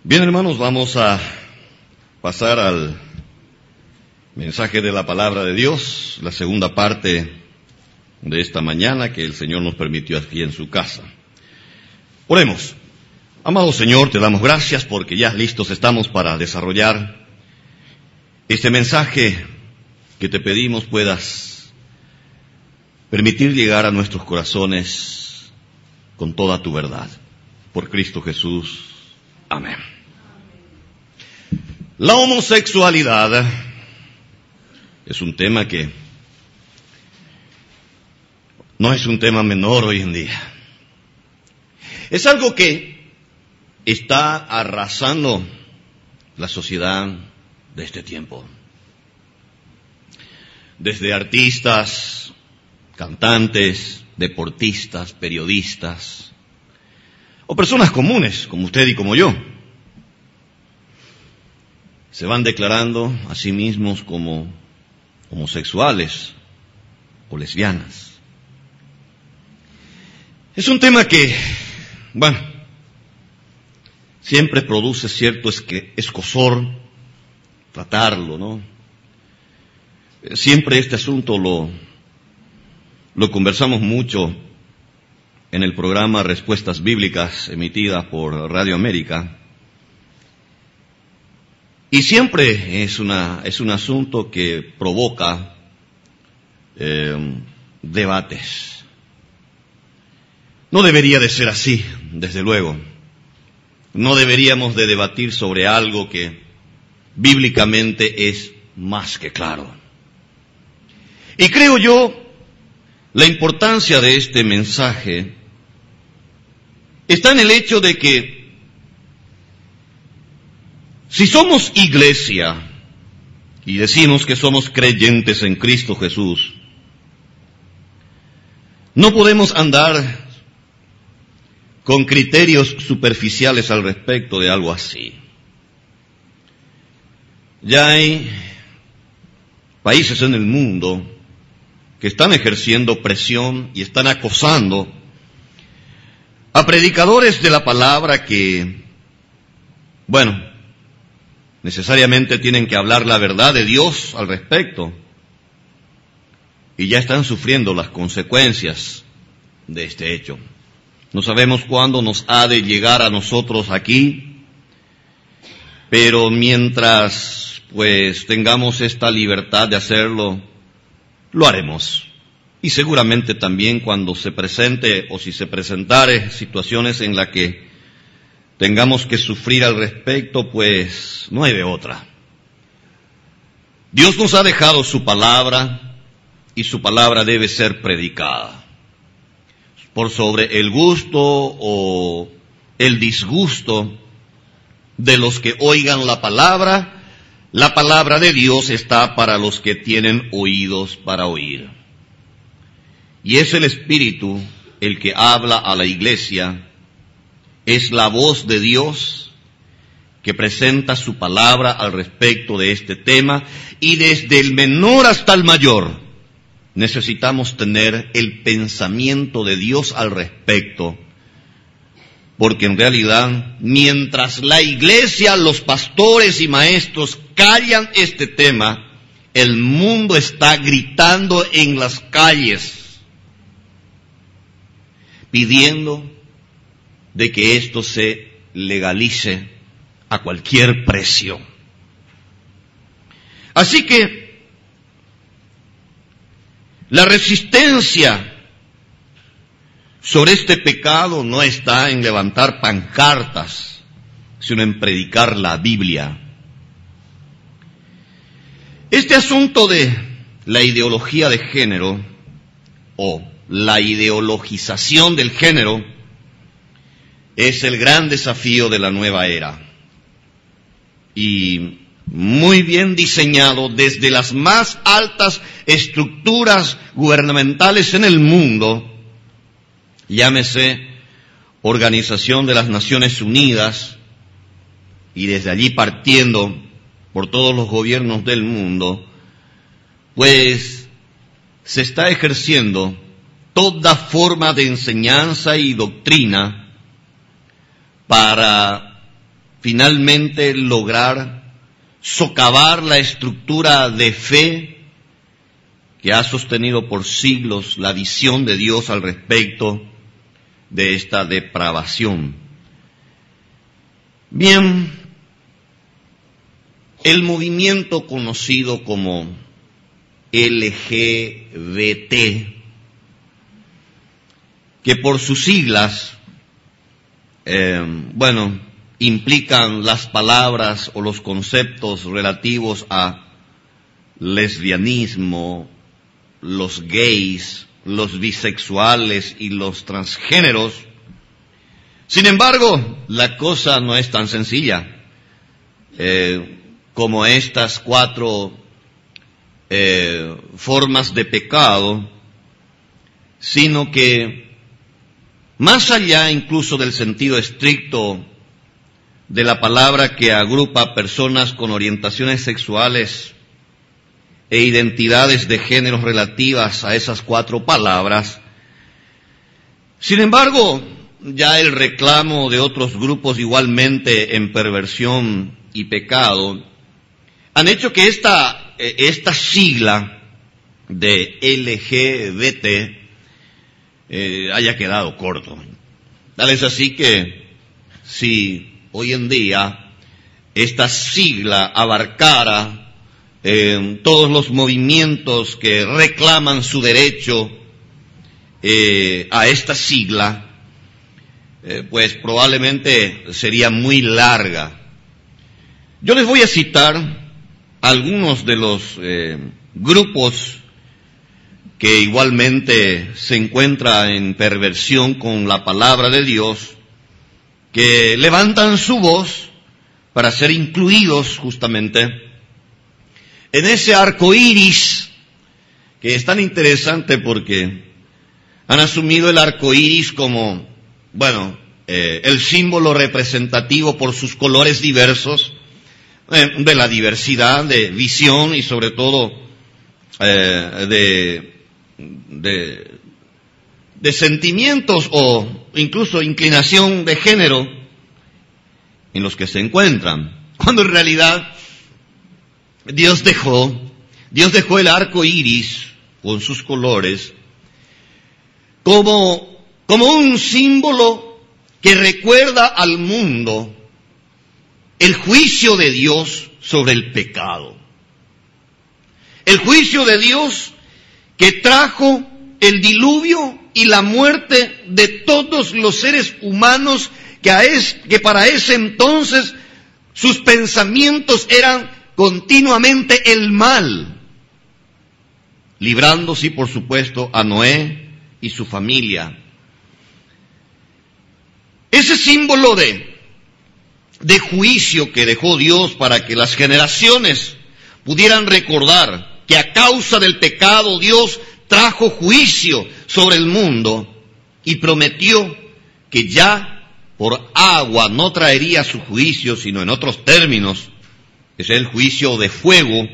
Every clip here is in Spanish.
Bien, hermanos, vamos a pasar al mensaje de la palabra de Dios, la segunda parte de esta mañana que el Señor nos permitió aquí en su casa. Oremos. Amado Señor, te damos gracias porque ya listos estamos para desarrollar este mensaje que te pedimos puedas permitir llegar a nuestros corazones con toda tu verdad. Por Cristo Jesús. Amén. La homosexualidad es un tema que no es un tema menor hoy en día. Es algo que está arrasando la sociedad de este tiempo. Desde artistas, cantantes, deportistas, periodistas, o personas comunes, como usted y como yo, se van declarando a sí mismos como homosexuales o lesbianas. Es un tema que, siempre produce cierto escozor tratarlo, ¿no? Siempre este asunto lo conversamos mucho en el programa Respuestas Bíblicas emitida por Radio América. Y siempre es un asunto que provoca debates. No debería de ser así, desde luego. No deberíamos de debatir sobre algo que bíblicamente es más que claro. Y creo yo, la importancia de este mensaje está en el hecho de que si somos iglesia y decimos que somos creyentes en Cristo Jesús, no podemos andar con criterios superficiales al respecto de algo así. Ya hay países en el mundo que están ejerciendo presión y están acosando a predicadores de la palabra que, necesariamente tienen que hablar la verdad de Dios al respecto, y ya están sufriendo las consecuencias de este hecho. No sabemos cuándo nos ha de llegar a nosotros aquí, pero mientras tengamos esta libertad de hacerlo, lo haremos. Y seguramente también cuando se presente o si se presentare situaciones en las que tengamos que sufrir al respecto, no hay de otra. Dios nos ha dejado su palabra y su palabra debe ser predicada. Por sobre el gusto o el disgusto de los que oigan la palabra de Dios está para los que tienen oídos para oír. Y es el Espíritu el que habla a la iglesia. Es la voz de Dios que presenta su palabra al respecto de este tema, y desde el menor hasta el mayor necesitamos tener el pensamiento de Dios al respecto, porque en realidad mientras la iglesia, los pastores y maestros callan este tema, el mundo está gritando en las calles pidiendo de que esto se legalice a cualquier precio. Así que la resistencia sobre este pecado no está en levantar pancartas, sino en predicar la Biblia. Este asunto de la ideología de género o la ideologización del género es el gran desafío de la nueva era, y muy bien diseñado desde las más altas estructuras gubernamentales en el mundo, llámese Organización de las Naciones Unidas, y desde allí partiendo por todos los gobiernos del mundo, se está ejerciendo toda forma de enseñanza y doctrina para finalmente lograr socavar la estructura de fe que ha sostenido por siglos la visión de Dios al respecto de esta depravación. Bien, el movimiento conocido como LGBT, que por sus siglas, implican las palabras o los conceptos relativos a lesbianismo, los gays, los bisexuales y los transgéneros. Sin embargo, la cosa no es tan sencilla como estas cuatro formas de pecado, sino que más allá incluso del sentido estricto de la palabra que agrupa personas con orientaciones sexuales e identidades de género relativas a esas cuatro palabras, sin embargo, ya el reclamo de otros grupos igualmente en perversión y pecado han hecho que esta sigla de LGBT haya quedado corto. Tal es así que si hoy en día esta sigla abarcara todos los movimientos que reclaman su derecho a esta sigla, pues probablemente sería muy larga. Yo les voy a citar algunos de los grupos que igualmente se encuentra en perversión con la palabra de Dios, que levantan su voz para ser incluidos justamente en ese arco iris, que es tan interesante porque han asumido el arco iris como, el símbolo representativo por sus colores diversos, de la diversidad de visión y sobre todo de sentimientos o incluso inclinación de género en los que se encuentran, cuando en realidad Dios dejó el arco iris con sus colores como un símbolo que recuerda al mundo el juicio de Dios sobre el pecado. El juicio de Dios que trajo el diluvio y la muerte de todos los seres humanos que para ese entonces sus pensamientos eran continuamente el mal, librando, sí, por supuesto, a Noé y su familia. Ese símbolo de juicio que dejó Dios para que las generaciones pudieran recordar que a causa del pecado Dios trajo juicio sobre el mundo y prometió que ya por agua no traería su juicio, sino en otros términos, es el juicio de fuego.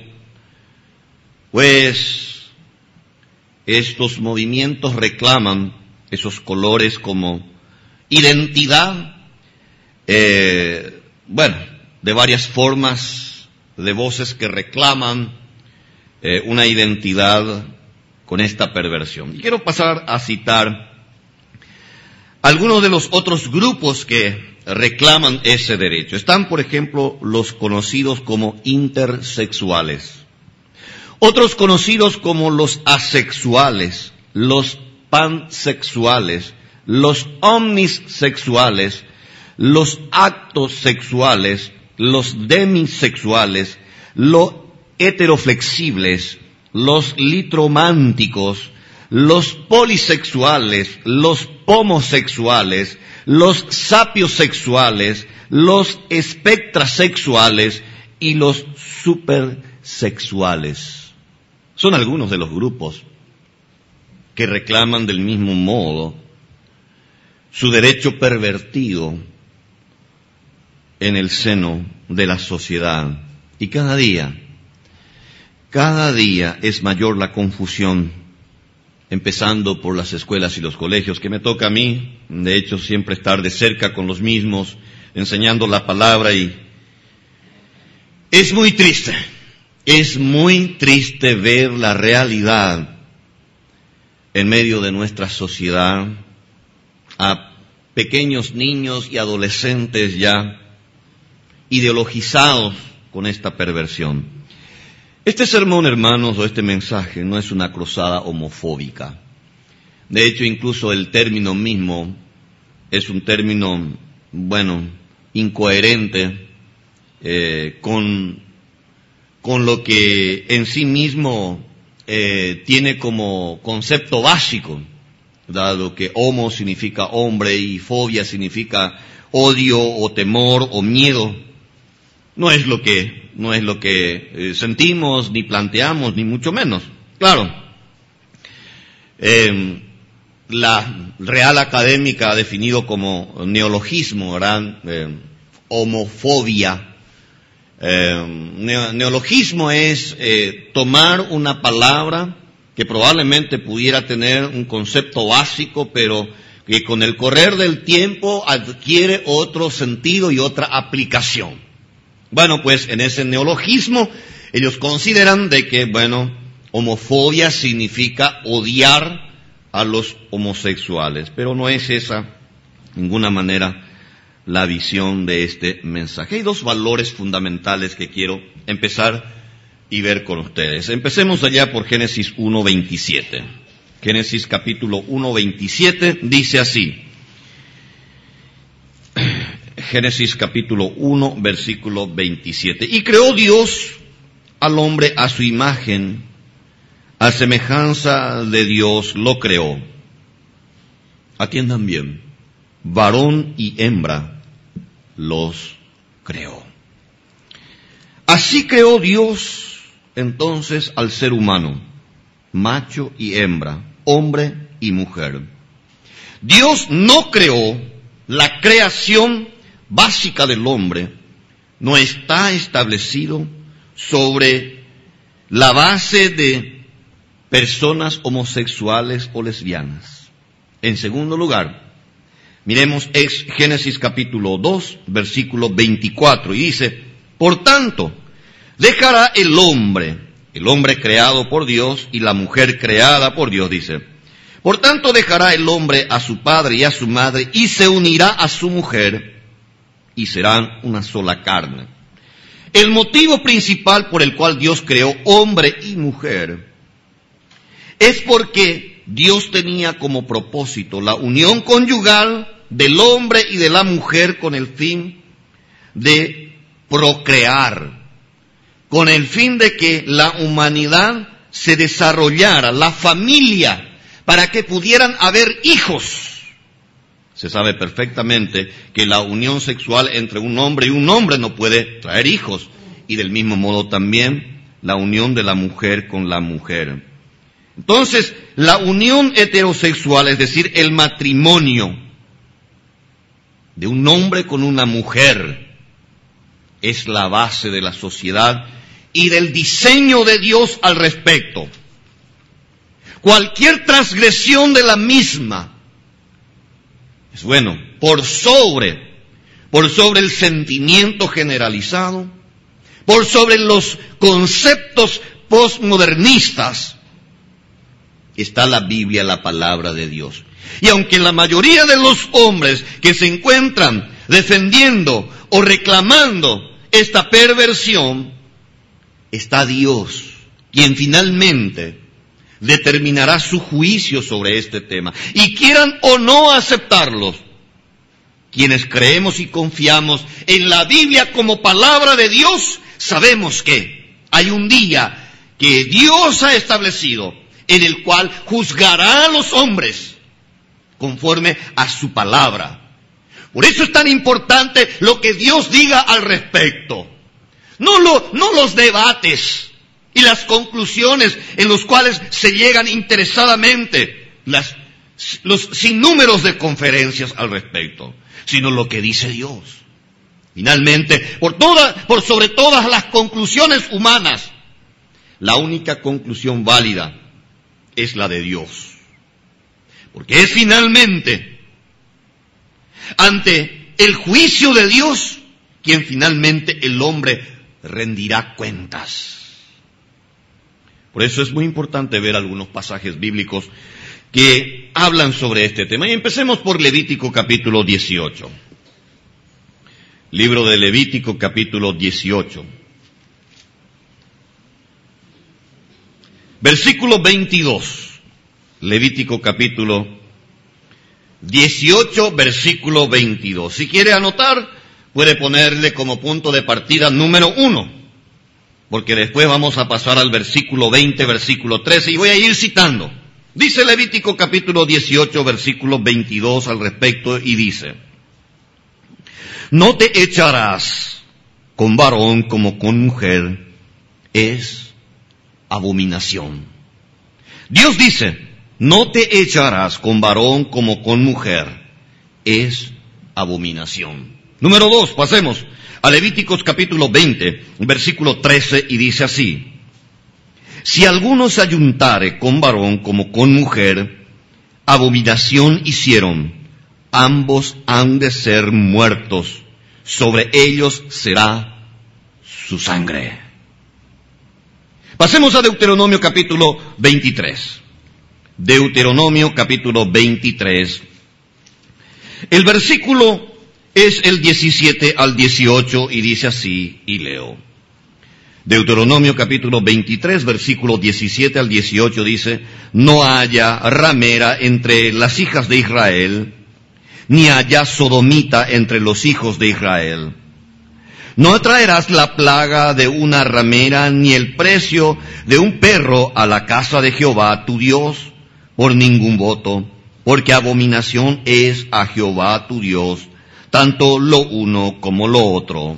Pues estos movimientos reclaman esos colores como identidad, de varias formas de voces que reclaman una identidad con esta perversión. Y quiero pasar a citar algunos de los otros grupos que reclaman ese derecho. Están, por ejemplo, los conocidos como intersexuales, otros conocidos como los asexuales, los pansexuales, los omnisexuales, los actos sexuales, los demisexuales, los heteroflexibles, los litrománticos, los polisexuales, los homosexuales, los sapiosexuales, los espectrasexuales y los supersexuales. Son algunos de los grupos que reclaman del mismo modo su derecho pervertido en el seno de la sociedad. Y cada día es mayor la confusión, empezando por las escuelas y los colegios, que me toca a mí, de hecho, siempre estar de cerca con los mismos, enseñando la palabra y es muy triste ver la realidad en medio de nuestra sociedad, a pequeños niños y adolescentes ya ideologizados con esta perversión. Este sermón, hermanos, o este mensaje no es una cruzada homofóbica. De hecho, incluso el término mismo es un término, incoherente con lo que en sí mismo tiene como concepto básico, dado que homo significa hombre y fobia significa odio o temor o miedo. No es lo que sentimos, ni planteamos, ni mucho menos. Claro, la Real Académica ha definido como neologismo, ¿verdad? Homofobia. Neologismo es tomar una palabra que probablemente pudiera tener un concepto básico, pero que con el correr del tiempo adquiere otro sentido y otra aplicación. Bueno, pues en ese neologismo ellos consideran de que, homofobia significa odiar a los homosexuales, pero no es esa, de ninguna manera, la visión de este mensaje. Hay dos valores fundamentales que quiero empezar y ver con ustedes. Empecemos allá por Génesis 1:27. Génesis capítulo 1:27 dice así. Génesis capítulo 1, versículo 27. Y creó Dios al hombre a su imagen, a semejanza de Dios lo creó. Atiendan bien, varón y hembra los creó. Así creó Dios entonces al ser humano, macho y hembra, hombre y mujer. Dios no creó la creación básica del hombre, no está establecido sobre la base de personas homosexuales o lesbianas. En segundo lugar, miremos Génesis capítulo 2, versículo 24, y dice, por tanto, dejará el hombre creado por Dios y la mujer creada por Dios, dice, por tanto dejará el hombre a su padre y a su madre y se unirá a su mujer y serán una sola carne. El motivo principal por el cual Dios creó hombre y mujer es porque Dios tenía como propósito la unión conyugal del hombre y de la mujer con el fin de procrear, con el fin de que la humanidad se desarrollara, la familia, para que pudieran haber hijos. Se sabe perfectamente que la unión sexual entre un hombre y un hombre no puede traer hijos, y del mismo modo también la unión de la mujer con la mujer. Entonces, la unión heterosexual, es decir, el matrimonio de un hombre con una mujer, es la base de la sociedad y del diseño de Dios al respecto. Cualquier transgresión de la misma es por sobre el sentimiento generalizado, por sobre los conceptos postmodernistas, está la Biblia, la palabra de Dios. Y aunque la mayoría de los hombres que se encuentran defendiendo o reclamando esta perversión, está Dios, quien finalmente determinará su juicio sobre este tema. Y quieran o no aceptarlos, quienes creemos y confiamos en la Biblia como palabra de Dios, sabemos que hay un día que Dios ha establecido en el cual juzgará a los hombres conforme a su palabra. Por eso es tan importante lo que Dios diga al respecto. No los debates y las conclusiones en los cuales se llegan interesadamente, los sinnúmeros de conferencias al respecto, sino lo que dice Dios. Finalmente, por sobre todas las conclusiones humanas, la única conclusión válida es la de Dios. Porque es finalmente ante el juicio de Dios, quien finalmente el hombre rendirá cuentas. Por eso es muy importante ver algunos pasajes bíblicos que hablan sobre este tema. Y empecemos por Levítico capítulo 18. Libro de Levítico capítulo 18. Versículo 22. Levítico capítulo 18, versículo 22. Si quiere anotar, puede ponerle como punto de partida número 1. Porque después vamos a pasar al versículo 20, versículo 13, y voy a ir citando. Dice Levítico capítulo 18, versículo 22 al respecto, y dice: no te echarás con varón como con mujer, es abominación. Dios dice, no te echarás con varón como con mujer, es abominación. Número 2, pasemos a Levíticos capítulo 20, versículo 13, y dice así: si alguno se ayuntare con varón como con mujer, abominación hicieron, ambos han de ser muertos, sobre ellos será su sangre. Pasemos a Deuteronomio capítulo 23. Deuteronomio capítulo 23. El versículo es el 17 al 18 y dice así, y leo. Deuteronomio capítulo 23, versículo 17 al 18 dice: no haya ramera entre las hijas de Israel, ni haya sodomita entre los hijos de Israel. No traerás la plaga de una ramera, ni el precio de un perro a la casa de Jehová tu Dios, por ningún voto, porque abominación es a Jehová tu Dios, tanto lo uno como lo otro.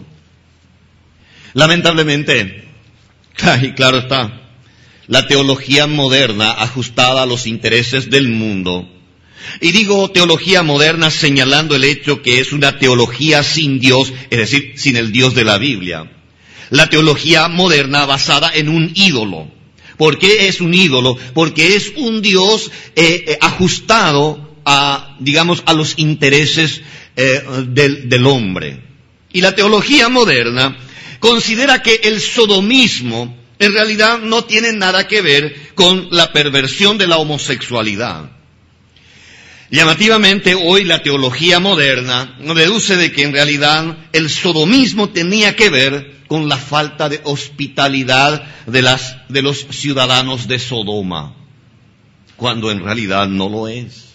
Lamentablemente, y claro está, la teología moderna ajustada a los intereses del mundo, y digo teología moderna señalando el hecho que es una teología sin Dios, es decir, sin el Dios de la Biblia. La teología moderna basada en un ídolo. ¿Por qué es un ídolo? Porque es un Dios ajustado a, digamos, a los intereses del hombre. Y la teología moderna considera que el sodomismo en realidad no tiene nada que ver con la perversión de la homosexualidad. Llamativamente, hoy la teología moderna deduce de que en realidad el sodomismo tenía que ver con la falta de hospitalidad de los ciudadanos de Sodoma, cuando en realidad no lo es.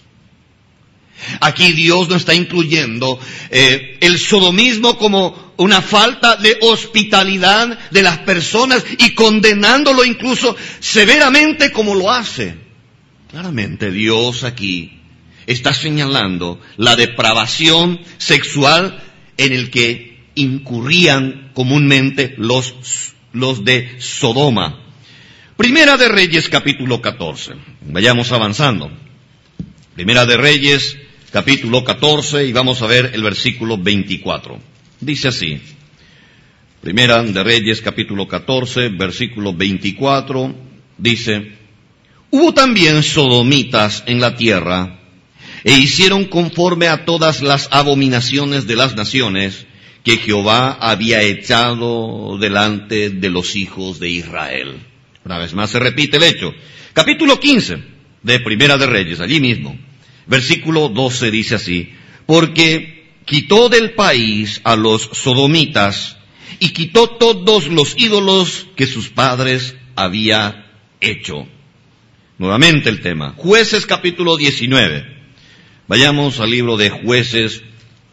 Aquí Dios no está incluyendo el sodomismo como una falta de hospitalidad de las personas y condenándolo incluso severamente como lo hace. Claramente Dios aquí está señalando la depravación sexual en el que incurrían comúnmente los de Sodoma. Primera de Reyes capítulo 14. Vayamos avanzando. Primera de Reyes capítulo 14 y vamos a ver el versículo 24. Dice así. Primera de Reyes capítulo 14, versículo 24, dice: hubo también sodomitas en la tierra, e hicieron conforme a todas las abominaciones de las naciones que Jehová había echado delante de los hijos de Israel. Una vez más se repite el hecho. Capítulo 15 de Primera de Reyes, allí mismo. Versículo 12 dice así: porque quitó del país a los sodomitas y quitó todos los ídolos que sus padres había hecho. Nuevamente el tema. Jueces capítulo 19. Vayamos al libro de Jueces,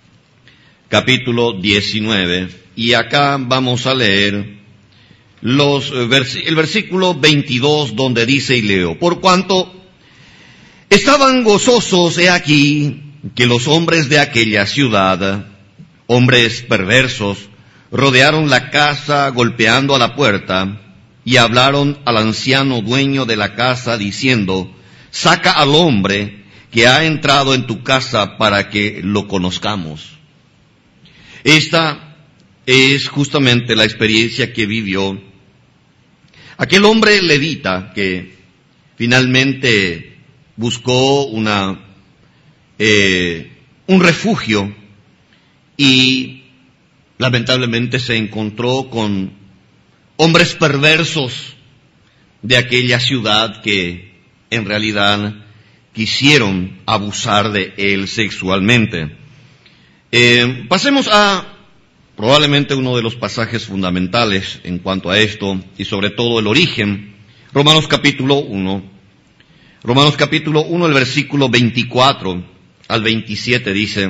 capítulo 19, y acá vamos a leer el versículo 22, donde dice, y leo: por cuanto estaban gozosos, he aquí, que los hombres de aquella ciudad, hombres perversos, rodearon la casa golpeando a la puerta, y hablaron al anciano dueño de la casa, diciendo: saca al hombre que ha entrado en tu casa para que lo conozcamos. Esta es justamente la experiencia que vivió aquel hombre levita que finalmente buscó un refugio y lamentablemente se encontró con hombres perversos de aquella ciudad que en realidad quisieron abusar de él sexualmente. Pasemos a probablemente uno de los pasajes fundamentales en cuanto a esto y sobre todo el origen. Romanos capítulo 1. Romanos capítulo 1, el versículo 24 al 27 dice: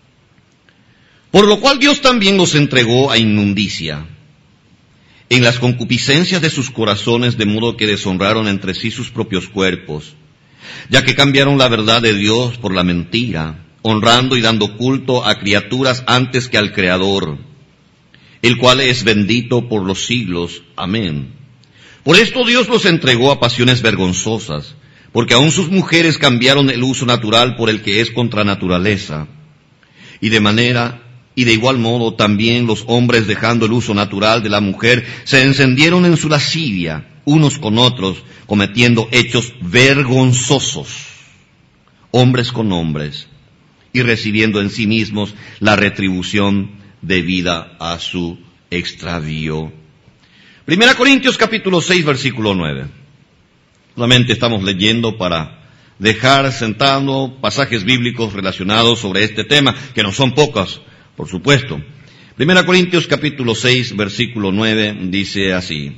por lo cual Dios también los entregó a inmundicia en las concupiscencias de sus corazones, de modo que deshonraron entre sí sus propios cuerpos, ya que cambiaron la verdad de Dios por la mentira, honrando y dando culto a criaturas antes que al Creador, el cual es bendito por los siglos. Amén. Por esto Dios los entregó a pasiones vergonzosas, porque aun sus mujeres cambiaron el uso natural por el que es contra naturaleza, y de igual modo también los hombres, dejando el uso natural de la mujer, se encendieron en su lascivia unos con otros, cometiendo hechos vergonzosos, hombres con hombres, y recibiendo en sí mismos la retribución debida a su extravío. 1 Corintios capítulo 6, versículo 9. Solamente estamos leyendo para dejar sentado pasajes bíblicos relacionados sobre este tema, que no son pocos, por supuesto. 1 Corintios capítulo 6, versículo 9, dice así: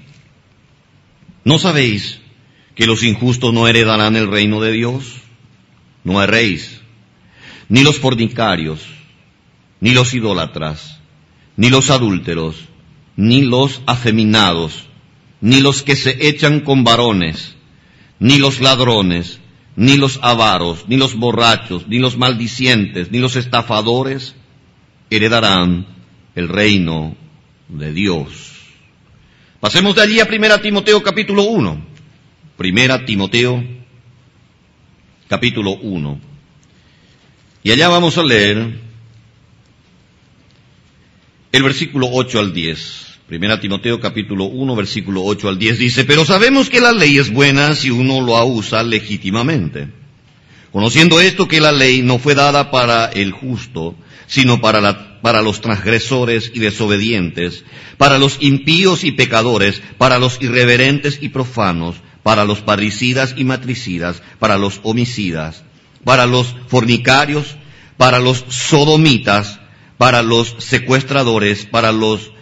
¿no sabéis que los injustos no heredarán el reino de Dios? No erréis, ni los fornicarios, ni los idólatras, ni los adúlteros, ni los afeminados, ni los que se echan con varones, ni los ladrones, ni los avaros, ni los borrachos, ni los maldicientes, ni los estafadores heredarán el reino de Dios. Pasemos de allí a 1 Timoteo capítulo 1. 1 Timoteo capítulo 1. Y allá vamos a leer el versículo 8 al 10. 1 Timoteo capítulo 1, versículo 8 al 10 dice: pero sabemos que la ley es buena si uno la usa legítimamente, conociendo esto, que la ley no fue dada para el justo, sino para los transgresores y desobedientes, para los impíos y pecadores, para los irreverentes y profanos, para los parricidas y matricidas, para los homicidas, para los fornicarios, para los sodomitas, para los secuestradores, para los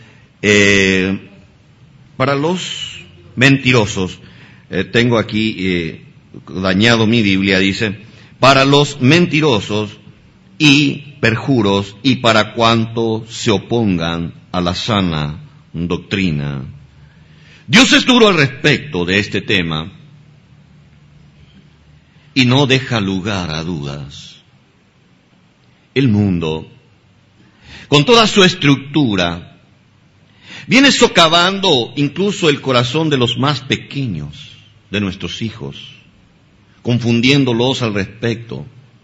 mentirosos. Tengo aquí dañado mi Biblia, dice: para los mentirosos y perjuros, y para cuantos se opongan a la sana doctrina. Dios es duro al respecto de este tema y no deja lugar a dudas. El mundo, con toda su estructura, viene socavando incluso el corazón de los más pequeños de nuestros hijos, confundiéndolos al respecto.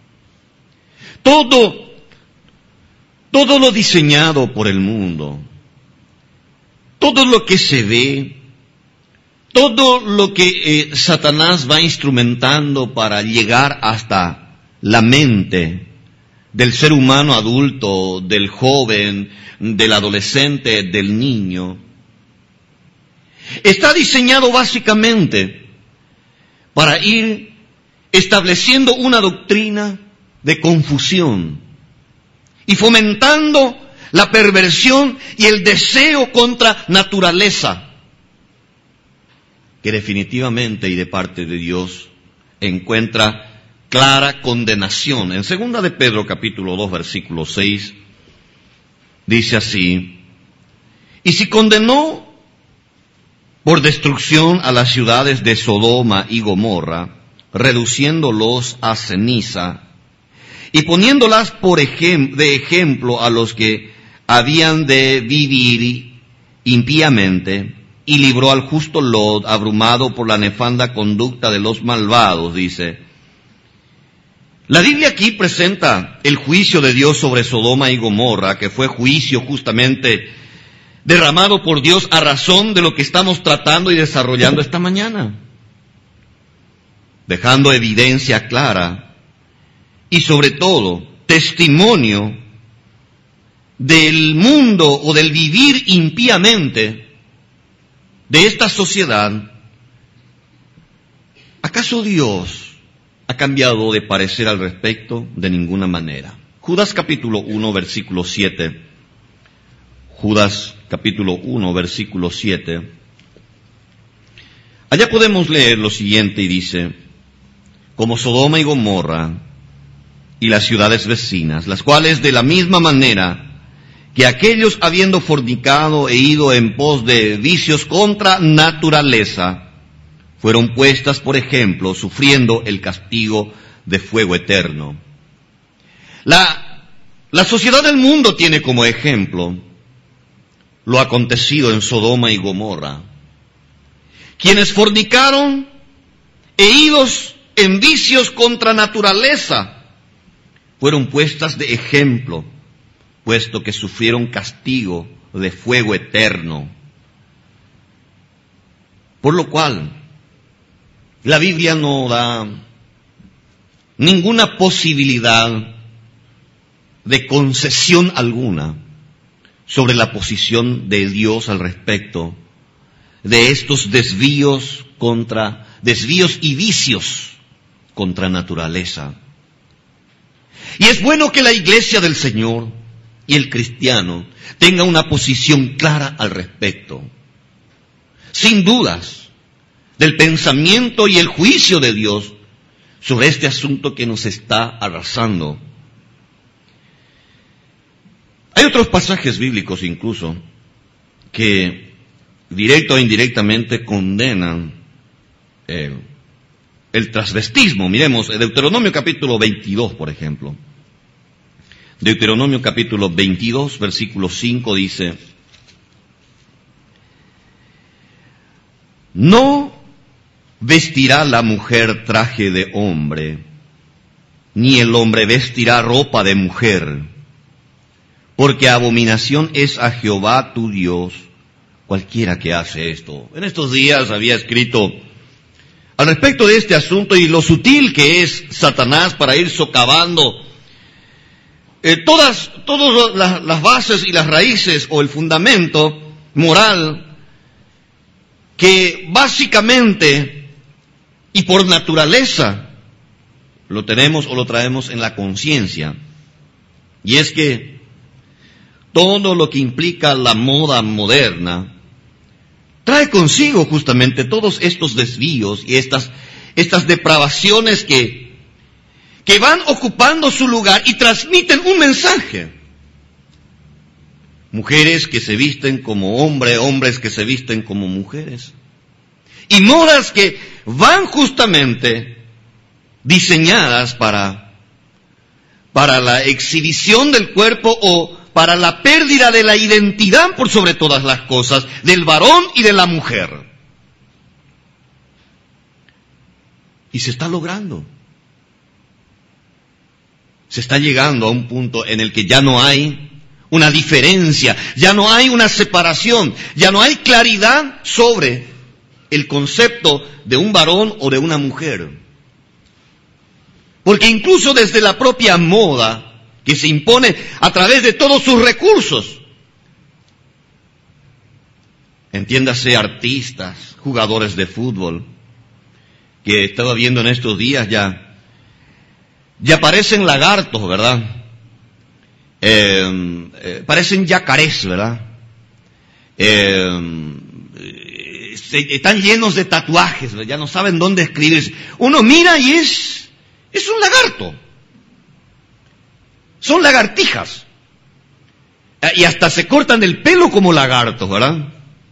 Todo lo diseñado por el mundo, todo lo que se ve, todo lo que Satanás va instrumentando para llegar hasta la mente del ser humano adulto, del joven, del adolescente, del niño, está diseñado básicamente para ir estableciendo una doctrina de confusión y fomentando la perversión y el deseo contra naturaleza, que definitivamente y de parte de Dios encuentra clara condenación. En 2 de Pedro capítulo 2 versículo 6 dice así: y si condenó por destrucción a las ciudades de Sodoma y Gomorra, reduciéndolos a ceniza y poniéndolas de ejemplo a los que habían de vivir impíamente, y libró al justo Lot, abrumado por la nefanda conducta de los malvados, dice. La Biblia aquí presenta el juicio de Dios sobre Sodoma y Gomorra, que fue juicio justamente derramado por Dios a razón de lo que estamos tratando y desarrollando esta mañana, dejando evidencia clara y sobre todo testimonio del mundo o del vivir impíamente de esta sociedad, ¿acaso Dios ha cambiado de parecer al respecto? De ninguna manera. Judas capítulo 1, versículo 7. Judas capítulo 1, versículo 7. Allá podemos leer lo siguiente y dice: como Sodoma y Gomorra y las ciudades vecinas, las cuales de la misma manera que aquellos habiendo fornicado e ido en pos de vicios contra naturaleza, fueron puestas por ejemplo, sufriendo el castigo de fuego eterno. La sociedad del mundo tiene como ejemplo lo acontecido en Sodoma y Gomorra. Quienes fornicaron e idos en vicios contra naturaleza fueron puestas de ejemplo, puesto que sufrieron castigo de fuego eterno. Por lo cual, la Biblia no da ninguna posibilidad de concesión alguna sobre la posición de Dios al respecto de estos desvíos y vicios contra naturaleza. Y es bueno que la iglesia del Señor y el cristiano tenga una posición clara al respecto, sin dudas, del pensamiento y el juicio de Dios sobre este asunto que nos está arrasando. Hay otros pasajes bíblicos incluso que directo o indirectamente condenan el transvestismo. Miremos, Deuteronomio capítulo 22, por ejemplo. Deuteronomio capítulo 22, versículo 5 dice: no vestirá la mujer traje de hombre, ni el hombre vestirá ropa de mujer, porque abominación es a Jehová tu Dios cualquiera que hace esto. En estos días había escrito al respecto de este asunto y lo sutil que es Satanás para ir socavando todas las bases y las raíces o el fundamento moral que básicamente y por naturaleza lo tenemos o lo traemos en la conciencia. Y es que todo lo que implica la moda moderna trae consigo justamente todos estos desvíos y estas depravaciones que van ocupando su lugar y transmiten un mensaje. Mujeres que se visten como hombres, hombres que se visten como mujeres. Y modas que van justamente diseñadas para la exhibición del cuerpo o para la pérdida de la identidad por sobre todas las cosas, del varón y de la mujer. Y se está logrando. Se está llegando a un punto en el que ya no hay una diferencia, ya no hay una separación, ya no hay claridad sobre el concepto de un varón o de una mujer. Porque incluso desde la propia moda que se impone a través de todos sus recursos, entiéndase artistas, jugadores de fútbol, que estaba viendo en estos días ya parecen lagartos, ¿verdad? Parecen yacarés, ¿verdad? Están llenos de tatuajes, ¿verdad? Ya no saben dónde escribir. Uno mira y es un lagarto. Son lagartijas. Y hasta se cortan el pelo como lagartos, ¿verdad?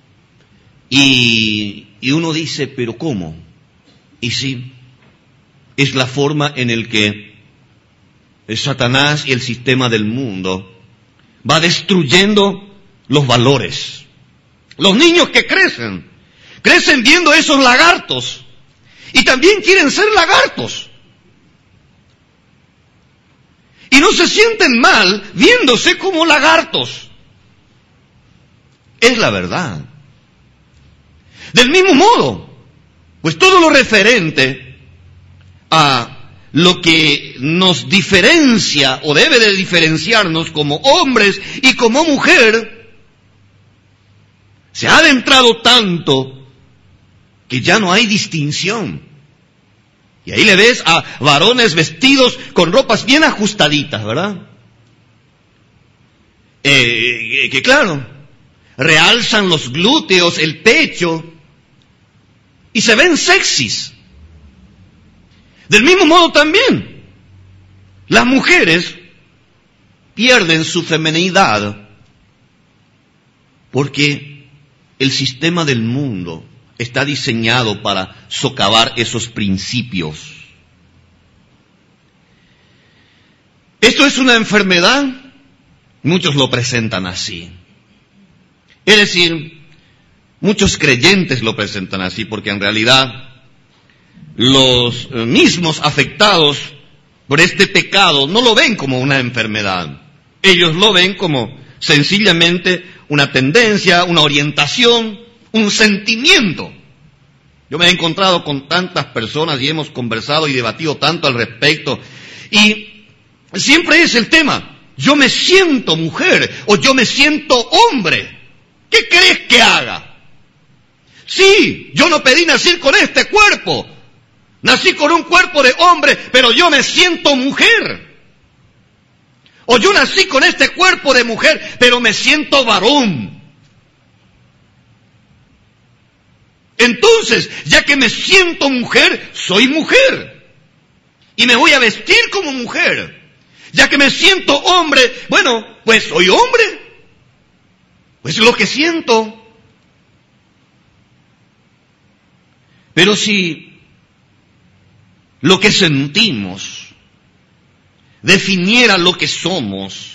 Y uno dice, ¿pero cómo? Y sí, es la forma en el que Satanás y el sistema del mundo va destruyendo los valores. Los niños que crecen viendo esos lagartos y también quieren ser lagartos. Y no se sienten mal viéndose como lagartos. Es la verdad. Del mismo modo, pues todo lo referente a lo que nos diferencia o debe de diferenciarnos como hombres y como mujer, se ha adentrado tanto que ya no hay distinción. Y ahí le ves a varones vestidos con ropas bien ajustaditas, ¿verdad? Que claro, realzan los glúteos, el pecho, y se ven sexys. Del mismo modo también, las mujeres pierden su feminidad porque el sistema del mundo está diseñado para socavar esos principios. Esto es una enfermedad, muchos lo presentan así. Es decir, muchos creyentes lo presentan así, porque en realidad los mismos afectados por este pecado no lo ven como una enfermedad. Ellos lo ven como sencillamente una tendencia, una orientación, un sentimiento. Yo me he encontrado con tantas personas y hemos conversado y debatido tanto al respecto. Y siempre es el tema, yo me siento mujer o yo me siento hombre. ¿Qué crees que haga? Sí, yo no pedí nacer con este cuerpo. Nací con un cuerpo de hombre, pero yo me siento mujer. O yo nací con este cuerpo de mujer, pero me siento varón. Entonces, ya que me siento mujer, soy mujer. Y me voy a vestir como mujer. Ya que me siento hombre, bueno, pues soy hombre. Pues lo que siento. Pero si lo que sentimos definiera lo que somos.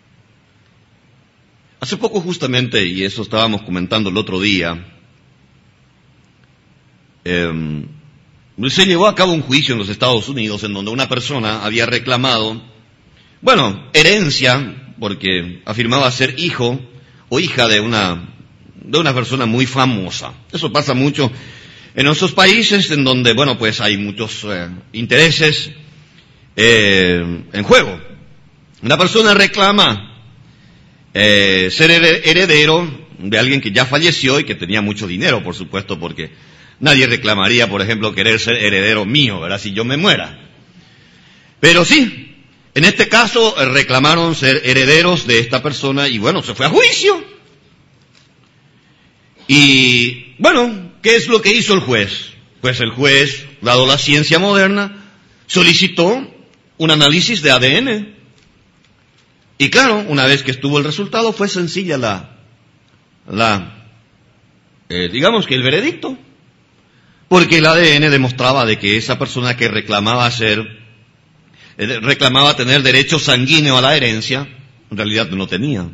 Hace poco justamente, y eso estábamos comentando el otro día, se llevó a cabo un juicio en los Estados Unidos en donde una persona había reclamado, herencia, porque afirmaba ser hijo o hija de una persona muy famosa. Eso pasa mucho en nuestros países en donde, pues hay muchos intereses en juego. Una persona reclama ser heredero de alguien que ya falleció y que tenía mucho dinero, por supuesto, porque nadie reclamaría, por ejemplo, querer ser heredero mío, ¿verdad? Si yo me muera. Pero sí, en este caso reclamaron ser herederos de esta persona y se fue a juicio. Y ¿qué es lo que hizo el juez? Pues el juez, dado la ciencia moderna, solicitó un análisis de ADN. Y claro, una vez que estuvo el resultado, fue sencilla digamos que el veredicto. Porque el ADN demostraba de que esa persona que reclamaba tener derecho sanguíneo a la herencia, en realidad no tenía.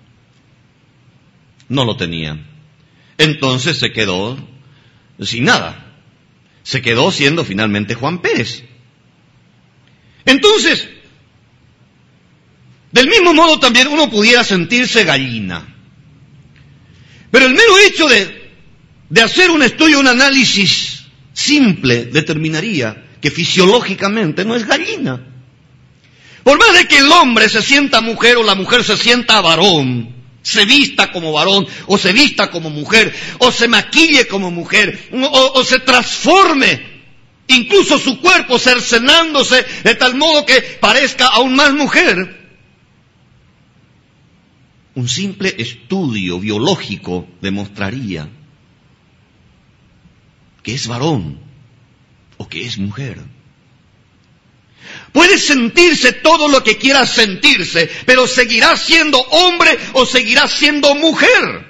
No lo tenía. Entonces se quedó sin nada. Se quedó siendo finalmente Juan Pérez. Entonces, del mismo modo también uno pudiera sentirse gallina. Pero el mero hecho de hacer un estudio, un análisis simple, determinaría que fisiológicamente no es gallina. Por más de que el hombre se sienta mujer o la mujer se sienta varón, se vista como varón, o se vista como mujer, o se maquille como mujer, o se transforme, incluso su cuerpo cercenándose de tal modo que parezca aún más mujer. Un simple estudio biológico demostraría que es varón o que es mujer. Puede sentirse todo lo que quiera sentirse, pero seguirá siendo hombre o seguirá siendo mujer.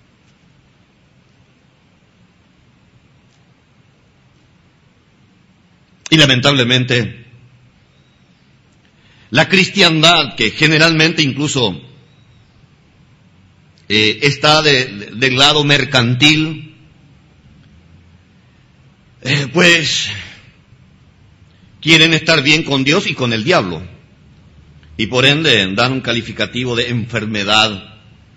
Y lamentablemente, la cristiandad, que generalmente incluso está del lado mercantil, pues quieren estar bien con Dios y con el diablo. Y por ende dan un calificativo de enfermedad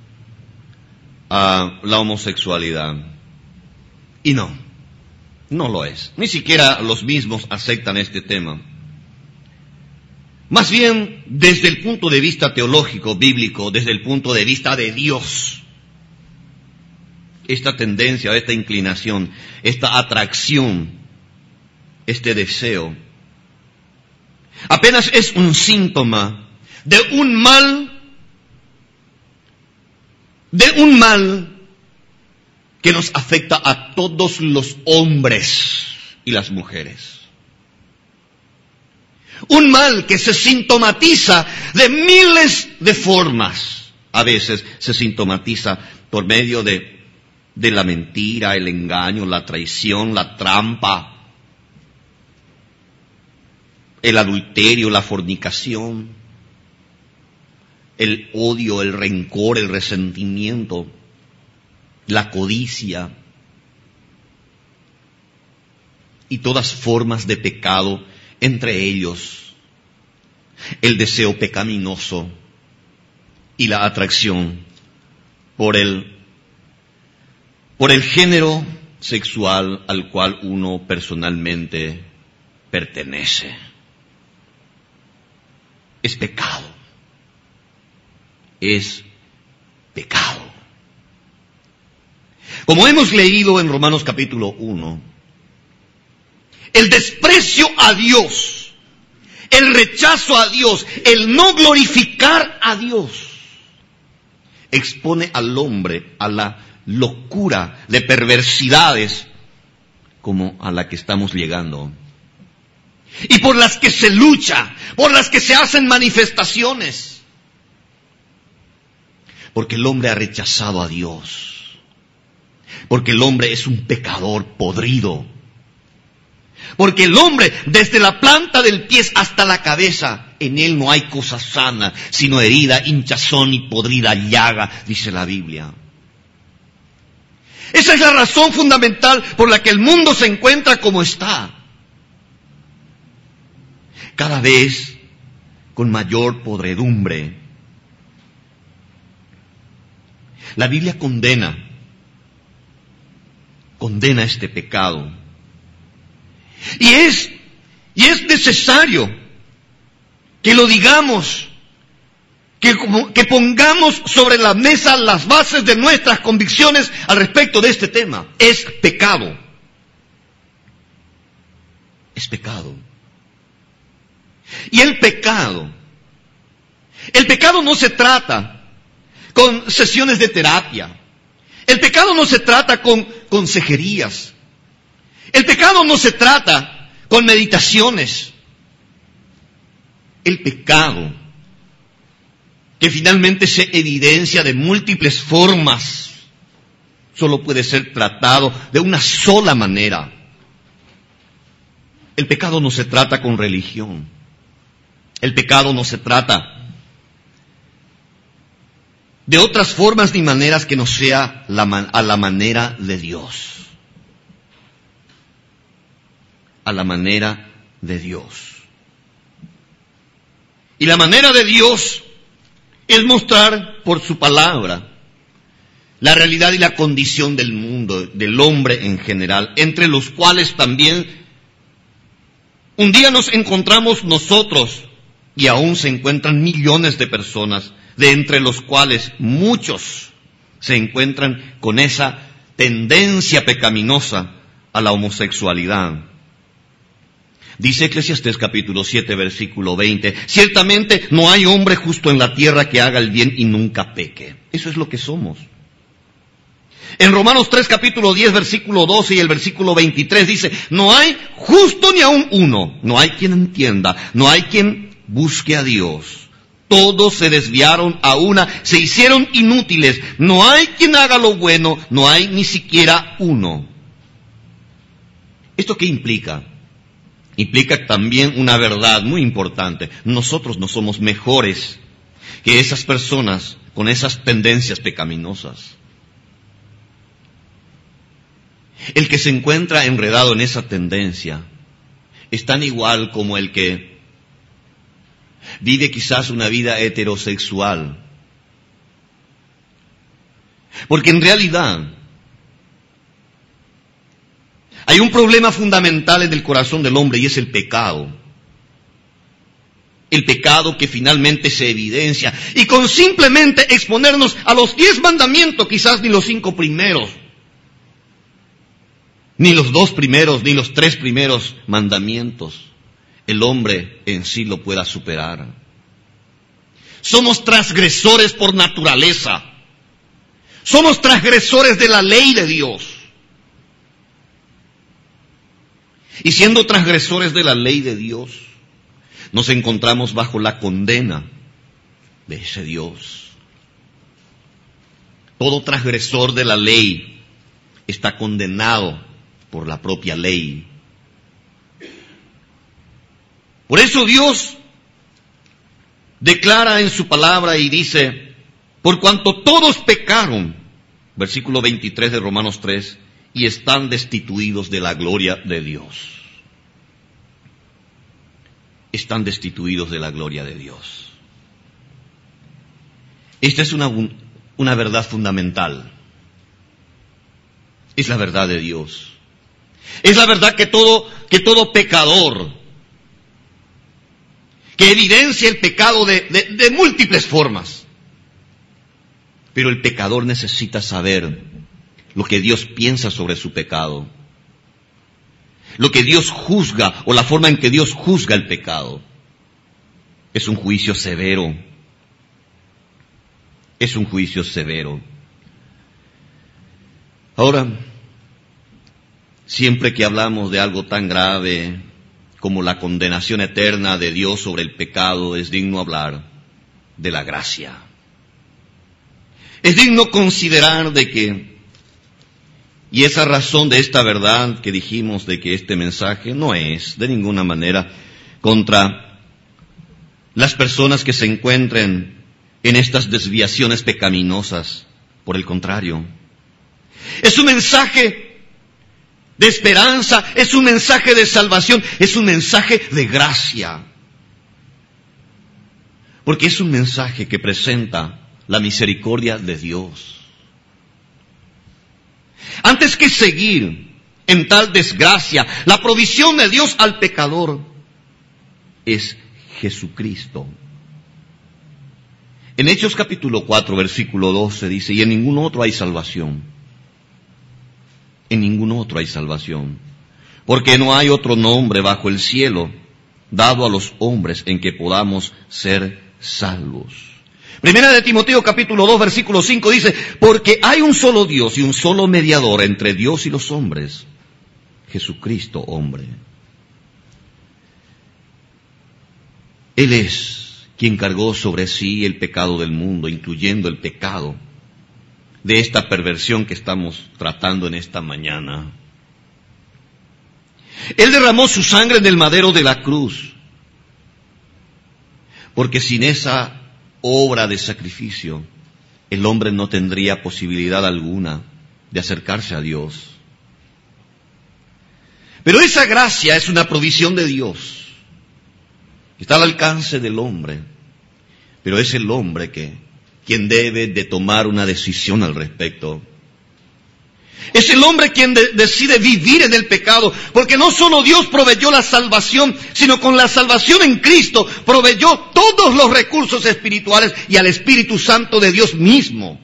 a la homosexualidad. Y no lo es. Ni siquiera los mismos aceptan este tema. Más bien, desde el punto de vista teológico, bíblico, desde el punto de vista de Dios, esta tendencia, esta inclinación, esta atracción, este deseo, apenas es un síntoma de un mal que nos afecta a todos los hombres y las mujeres. Un mal que se sintomatiza de miles de formas. A veces se sintomatiza por medio de la mentira, el engaño, la traición, la trampa, el adulterio, la fornicación, el odio, el rencor, el resentimiento, la codicia y todas formas de pecado, entre ellos el deseo pecaminoso y la atracción por el género sexual al cual uno personalmente pertenece. Es pecado. Es pecado. Como hemos leído en Romanos capítulo 1, el desprecio a Dios, el rechazo a Dios, el no glorificar a Dios, expone al hombre a la locura de perversidades como a la que estamos llegando, y por las que se lucha, por las que se hacen manifestaciones, porque el hombre ha rechazado a Dios, porque el hombre es un pecador podrido, porque el hombre desde la planta del pie hasta la cabeza, en él no hay cosa sana, sino herida, hinchazón y podrida llaga, dice la Biblia. Esa es la razón fundamental por la que el mundo se encuentra como está. Cada vez con mayor podredumbre. La Biblia condena este pecado. Y es necesario que lo digamos, que pongamos sobre la mesa las bases de nuestras convicciones al respecto de este tema. Es pecado. Es pecado. Y el pecado no se trata con sesiones de terapia. El pecado no se trata con consejerías. El pecado no se trata con meditaciones. El pecado, que finalmente se evidencia de múltiples formas, solo puede ser tratado de una sola manera. El pecado no se trata con religión. El pecado no se trata de otras formas ni maneras que no sea a la manera de Dios. A la manera de Dios. Y la manera de Dios es mostrar por su palabra la realidad y la condición del mundo, del hombre en general, entre los cuales también un día nos encontramos nosotros, y aún se encuentran millones de personas, de entre los cuales muchos se encuentran con esa tendencia pecaminosa a la homosexualidad. Dice Eclesiastés capítulo 7, versículo 20, ciertamente no hay hombre justo en la tierra que haga el bien y nunca peque. Eso es lo que somos. En Romanos 3, capítulo 10, versículo 12 y el versículo 23 dice, no hay justo ni aun uno, no hay quien entienda, no hay quien busque a Dios. Todos se desviaron a una, se hicieron inútiles, no hay quien haga lo bueno, no hay ni siquiera uno. ¿Esto qué implica? Implica también una verdad muy importante. Nosotros no somos mejores que esas personas con esas tendencias pecaminosas. El que se encuentra enredado en esa tendencia es tan igual como el que vive quizás una vida heterosexual. Porque en realidad hay un problema fundamental en el corazón del hombre y es el pecado. el pecado que finalmente se evidencia. Y con simplemente exponernos a los 10 mandamientos, quizás ni los 5 primeros, ni los 2 primeros, ni los 3 primeros mandamientos, el hombre en sí lo pueda superar. Somos transgresores por naturaleza. Somos transgresores de la ley de Dios. Y siendo transgresores de la ley de Dios, nos encontramos bajo la condena de ese Dios. Todo transgresor de la ley está condenado por la propia ley. Por eso Dios declara en su palabra y dice, por cuanto todos pecaron, versículo 23 de Romanos 3, y están destituidos de la gloria de Dios. Están destituidos de la gloria de Dios. Esta es una verdad fundamental. Es la verdad de Dios. Es la verdad que todo pecador, que evidencia el pecado de múltiples formas. Pero el pecador necesita saber lo que Dios piensa sobre su pecado, lo que Dios juzga o la forma en que Dios juzga el pecado. Es un juicio severo. Es un juicio severo. Ahora, siempre que hablamos de algo tan grave como la condenación eterna de Dios sobre el pecado, es digno hablar de la gracia. Es digno considerar de que, y esa razón de esta verdad que dijimos de que este mensaje no es de ninguna manera contra las personas que se encuentren en estas desviaciones pecaminosas. Por el contrario, es un mensaje de esperanza, es un mensaje de salvación, es un mensaje de gracia. Porque es un mensaje que presenta la misericordia de Dios. Antes que seguir en tal desgracia, la provisión de Dios al pecador es Jesucristo. En Hechos capítulo 4, versículo 12 dice, y en ningún otro hay salvación. En ningún otro hay salvación. Porque no hay otro nombre bajo el cielo dado a los hombres en que podamos ser salvos. Primera de Timoteo capítulo 2 versículo 5 dice, porque hay un solo Dios y un solo mediador entre Dios y los hombres, Jesucristo hombre. Él es quien cargó sobre sí el pecado del mundo, incluyendo el pecado de esta perversión que estamos tratando en esta mañana. Él derramó su sangre en el madero de la cruz, porque sin esa obra de sacrificio, el hombre no tendría posibilidad alguna de acercarse a Dios. Pero esa gracia es una provisión de Dios, que está al alcance del hombre, pero es el hombre quien debe de tomar una decisión al respecto. Es el hombre quien decide vivir en el pecado, porque no solo Dios proveyó la salvación, sino con la salvación en Cristo proveyó todos los recursos espirituales y al Espíritu Santo de Dios mismo,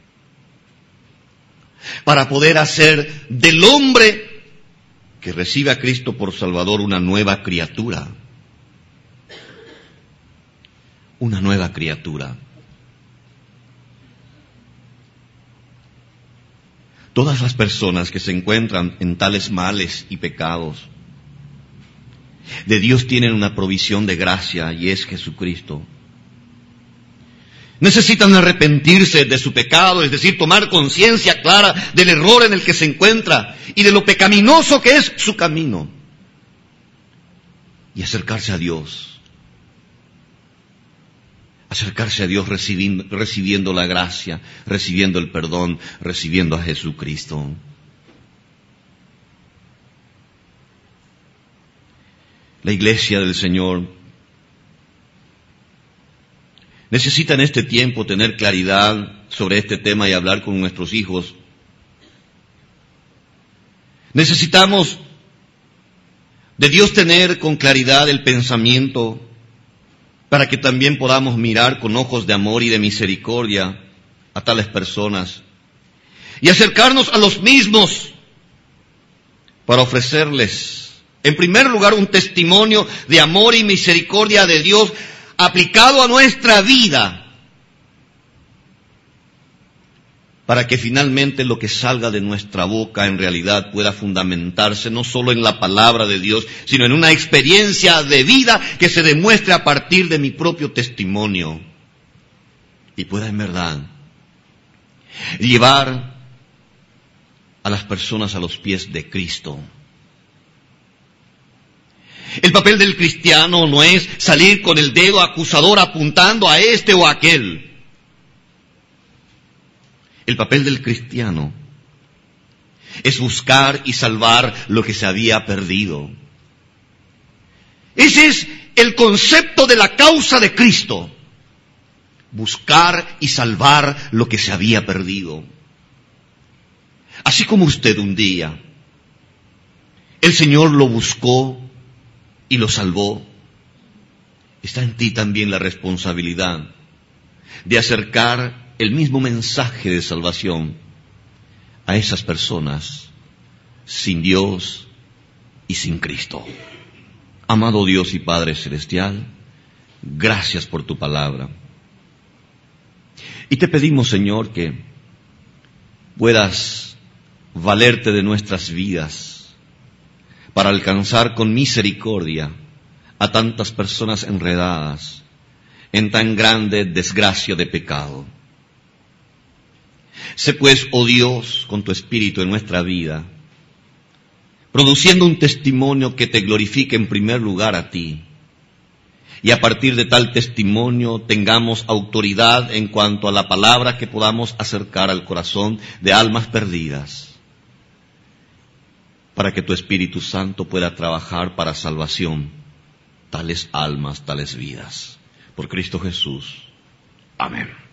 para poder hacer del hombre que recibe a Cristo por Salvador una nueva criatura. Una nueva criatura. Todas las personas que se encuentran en tales males y pecados, de Dios tienen una provisión de gracia y es Jesucristo. Necesitan arrepentirse de su pecado, es decir, tomar conciencia clara del error en el que se encuentra y de lo pecaminoso que es su camino. Y acercarse a Dios. Acercarse a Dios recibiendo la gracia, recibiendo el perdón, recibiendo a Jesucristo. La iglesia del Señor necesita en este tiempo tener claridad sobre este tema y hablar con nuestros hijos. Necesitamos de Dios tener con claridad el pensamiento para que también podamos mirar con ojos de amor y de misericordia a tales personas y acercarnos a los mismos para ofrecerles, en primer lugar, un testimonio de amor y misericordia de Dios aplicado a nuestra vida, para que finalmente lo que salga de nuestra boca en realidad pueda fundamentarse no solo en la palabra de Dios, sino en una experiencia de vida que se demuestre a partir de mi propio testimonio y pueda en verdad llevar a las personas a los pies de Cristo. El papel del cristiano no es salir con el dedo acusador apuntando a este o a aquel. El papel del cristiano es buscar y salvar lo que se había perdido. Ese es el concepto de la causa de Cristo. Buscar y salvar lo que se había perdido. Así como usted un día, el Señor lo buscó y lo salvó, está en ti también la responsabilidad de acercar el mismo mensaje de salvación a esas personas sin Dios y sin Cristo. Amado Dios y Padre Celestial, gracias por tu palabra. Y te pedimos, Señor, que puedas valerte de nuestras vidas para alcanzar con misericordia a tantas personas enredadas en tan grande desgracia de pecado. Sé pues, oh Dios, con tu Espíritu en nuestra vida, produciendo un testimonio que te glorifique en primer lugar a ti, y a partir de tal testimonio tengamos autoridad en cuanto a la palabra que podamos acercar al corazón de almas perdidas, para que tu Espíritu Santo pueda trabajar para salvación tales almas, tales vidas. Por Cristo Jesús. Amén.